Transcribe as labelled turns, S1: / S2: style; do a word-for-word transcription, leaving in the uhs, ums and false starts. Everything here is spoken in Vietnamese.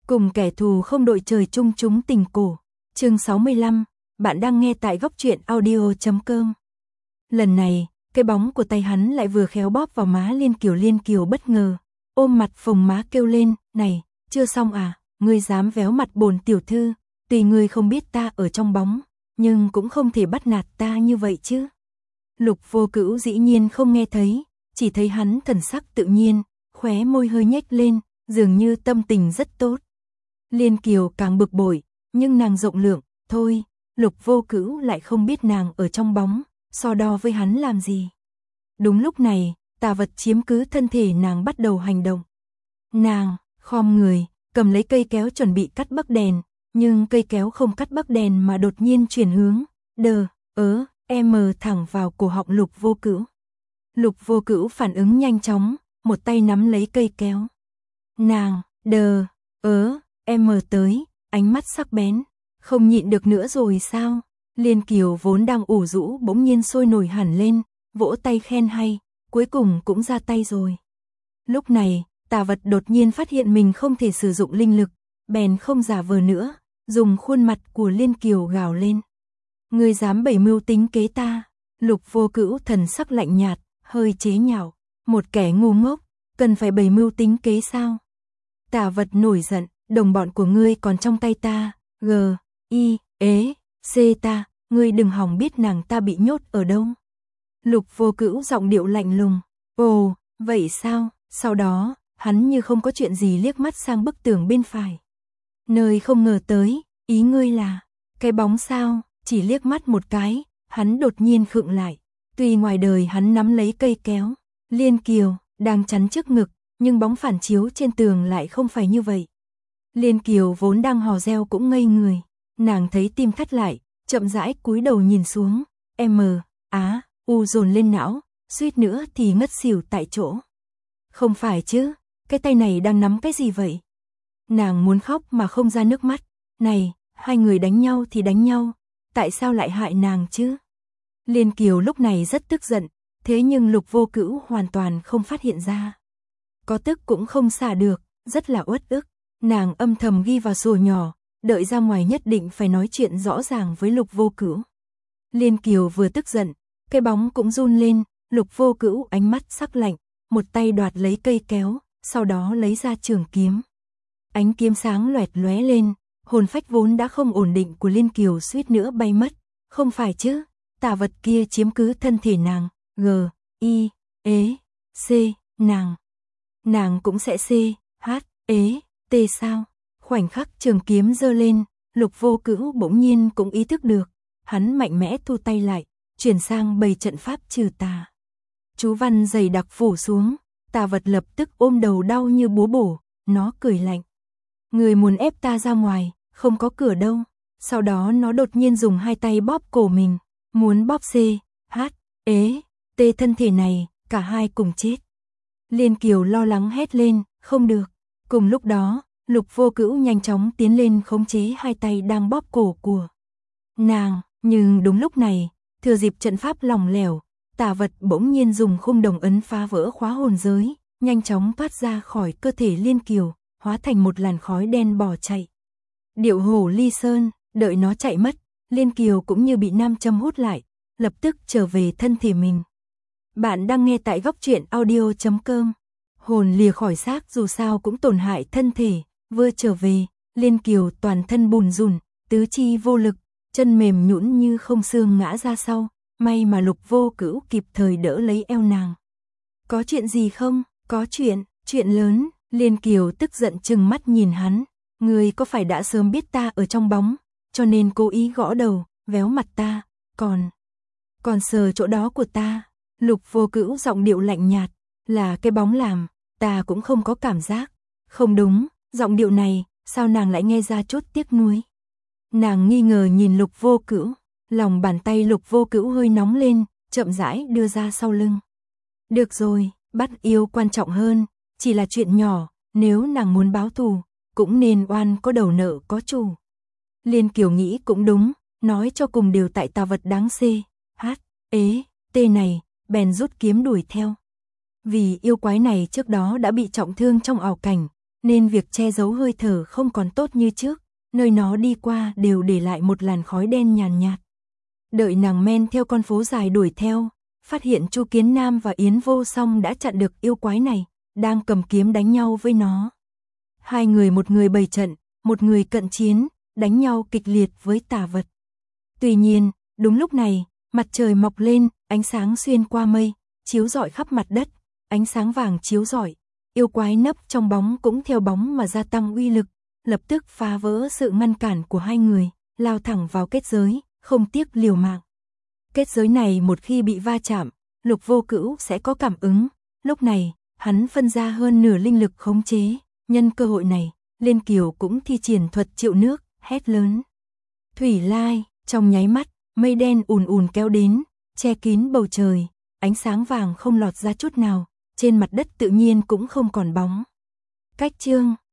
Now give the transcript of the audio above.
S1: Cùng kẻ thù không đội trời chung chúng tình cổ. Chương sáu mươi lăm, bạn đang nghe tại góc truyện audio chấm com. Lần này, cái bóng của tay hắn lại vừa khéo bóp vào má Liên Kiều. Liên Kiều bất ngờ, ôm mặt phồng má kêu lên, "Này, chưa xong à, ngươi dám véo mặt bổn tiểu thư, tùy ngươi không biết ta ở trong bóng, nhưng cũng không thể bắt nạt ta như vậy chứ." Lục Vô Cữu dĩ nhiên không nghe thấy, chỉ thấy hắn thần sắc tự nhiên, khóe môi hơi nhếch lên, dường như tâm tình rất tốt. Liên Kiều càng bực bội, nhưng nàng rộng lượng, thôi, Lục Vô Cữu lại không biết nàng ở trong bóng, so đo với hắn làm gì. Đúng lúc này, tà vật chiếm cứ thân thể nàng bắt đầu hành động. Nàng khom người, cầm lấy cây kéo chuẩn bị cắt bấc đèn, nhưng cây kéo không cắt bấc đèn mà đột nhiên chuyển hướng, đờ, ớ, em thẳng vào cổ họng Lục Vô Cữu. Lục Vô Cữu phản ứng nhanh chóng, một tay nắm lấy cây kéo. Nàng, đờ, ớ, em tới, ánh mắt sắc bén, không nhịn được nữa rồi sao? Liên Kiều vốn đang ủ rũ bỗng nhiên sôi nổi hẳn lên, vỗ tay khen hay, cuối cùng cũng ra tay rồi. Lúc này, tà vật đột nhiên phát hiện mình không thể sử dụng linh lực, bèn không giả vờ nữa, dùng khuôn mặt của Liên Kiều gào lên. Ngươi dám bày mưu tính kế ta? Lục Vô Cữu thần sắc lạnh nhạt, hơi chế nhạo, một kẻ ngu ngốc, cần phải bày mưu tính kế sao? Tà vật nổi giận, đồng bọn của ngươi còn trong tay ta, g, i, ế, c ta, ngươi đừng hòng biết nàng ta bị nhốt ở đâu. Lục Vô Cữu giọng điệu lạnh lùng, ồ, vậy sao? Sau đó, hắn như không có chuyện gì liếc mắt sang bức tường bên phải. Nơi không ngờ tới, ý ngươi là, cái bóng sao? Chỉ liếc mắt một cái, hắn đột nhiên khựng lại. Tuy ngoài đời hắn nắm lấy cây kéo, Liên Kiều đang chắn trước ngực, nhưng bóng phản chiếu trên tường lại không phải như vậy. Liên Kiều vốn đang hò reo cũng ngây người, nàng thấy tim thắt lại, chậm rãi cúi đầu nhìn xuống, em á, u dồn lên não, suýt nữa thì ngất xỉu tại chỗ. Không phải chứ, cái tay này đang nắm cái gì vậy? Nàng muốn khóc mà không ra nước mắt, này, hai người đánh nhau thì đánh nhau, tại sao lại hại nàng chứ? Liên Kiều lúc này rất tức giận, thế nhưng Lục Vô Cữu hoàn toàn không phát hiện ra. Có tức cũng không xả được, rất là uất ức, nàng âm thầm ghi vào sổ nhỏ, đợi ra ngoài nhất định phải nói chuyện rõ ràng với Lục Vô Cữu. Liên Kiều vừa tức giận, cái bóng cũng run lên, Lục Vô Cữu ánh mắt sắc lạnh, một tay đoạt lấy cây kéo, sau đó lấy ra trường kiếm. Ánh kiếm sáng loẹt lóe lên, hồn phách vốn đã không ổn định của Liên Kiều suýt nữa bay mất, không phải chứ, tà vật kia chiếm cứ thân thể nàng, g, i, ế, c, nàng. Nàng cũng sẽ c, h, ế, t sao? Khoảnh khắc trường kiếm giơ lên, Lục Vô Cữu bỗng nhiên cũng ý thức được, hắn mạnh mẽ thu tay lại, chuyển sang bày trận pháp trừ tà. Chú văn dày đặc phủ xuống, tà vật lập tức ôm đầu đau như búa bổ, nó cười lạnh. Người muốn ép ta ra ngoài, không có cửa đâu. Sau đó nó đột nhiên dùng hai tay bóp cổ mình, muốn bóp c, h, ế, t thân thể này, cả hai cùng chết. Liên Kiều lo lắng hét lên, không được. Cùng lúc đó, Lục Vô Cữu nhanh chóng tiến lên khống chế hai tay đang bóp cổ của nàng, nhưng đúng lúc này, thừa dịp trận pháp lỏng lẻo, tà vật bỗng nhiên dùng khung đồng ấn phá vỡ khóa hồn giới, nhanh chóng thoát ra khỏi cơ thể Liên Kiều, hóa thành một làn khói đen bỏ chạy. Điệu hổ ly sơn, đợi nó chạy mất, Liên Kiều cũng như bị nam châm hút lại, lập tức trở về thân thể mình. Bạn đang nghe tại góc truyện audio chấm com. Hồn lìa khỏi xác dù sao cũng tổn hại thân thể, vừa trở về, Liên Kiều toàn thân bùn rùn, tứ chi vô lực, chân mềm nhũn như không xương ngã ra sau, may mà Lục Vô Cữu kịp thời đỡ lấy eo nàng. Có chuyện gì không? Có chuyện, chuyện lớn. Liên Kiều tức giận trừng mắt nhìn hắn, ngươi có phải đã sớm biết ta ở trong bóng, cho nên cố ý gõ đầu, véo mặt ta, còn còn sờ chỗ đó của ta. Lục Vô Cữu giọng điệu lạnh nhạt, là cái bóng làm, ta cũng không có cảm giác. Không đúng, giọng điệu này, sao nàng lại nghe ra chút tiếc nuối? Nàng nghi ngờ nhìn Lục Vô Cữu, lòng bàn tay Lục Vô Cữu hơi nóng lên, chậm rãi đưa ra sau lưng. Được rồi, bắt yêu quan trọng hơn, chỉ là chuyện nhỏ, nếu nàng muốn báo thù, cũng nên oan có đầu nợ có chủ. Liên Kiều nghĩ cũng đúng, nói cho cùng đều tại tà vật đáng c, h, ế, t này, bèn rút kiếm đuổi theo. Vì yêu quái này trước đó đã bị trọng thương trong ảo cảnh, nên việc che giấu hơi thở không còn tốt như trước, nơi nó đi qua đều để lại một làn khói đen nhàn nhạt. Đợi nàng men theo con phố dài đuổi theo, phát hiện Chu Kiến Nam và Yến Vô Song đã chặn được yêu quái này, đang cầm kiếm đánh nhau với nó. Hai người một người bày trận, một người cận chiến, đánh nhau kịch liệt với tà vật. Tuy nhiên, đúng lúc này, mặt trời mọc lên, ánh sáng xuyên qua mây, chiếu rọi khắp mặt đất, ánh sáng vàng chiếu rọi, yêu quái nấp trong bóng cũng theo bóng mà gia tăng uy lực, lập tức phá vỡ sự ngăn cản của hai người, lao thẳng vào kết giới, không tiếc liều mạng. Kết giới này một khi bị va chạm, Lục Vô Cữu sẽ có cảm ứng, lúc này, hắn phân ra hơn nửa linh lực khống chế, nhân cơ hội này, Liên Kiều cũng thi triển thuật triệu nước, hét lớn. Thủy lai, trong nháy mắt, mây đen ùn ùn kéo đến, che kín bầu trời, ánh sáng vàng không lọt ra chút nào, trên mặt đất tự nhiên cũng không còn bóng. Cách chương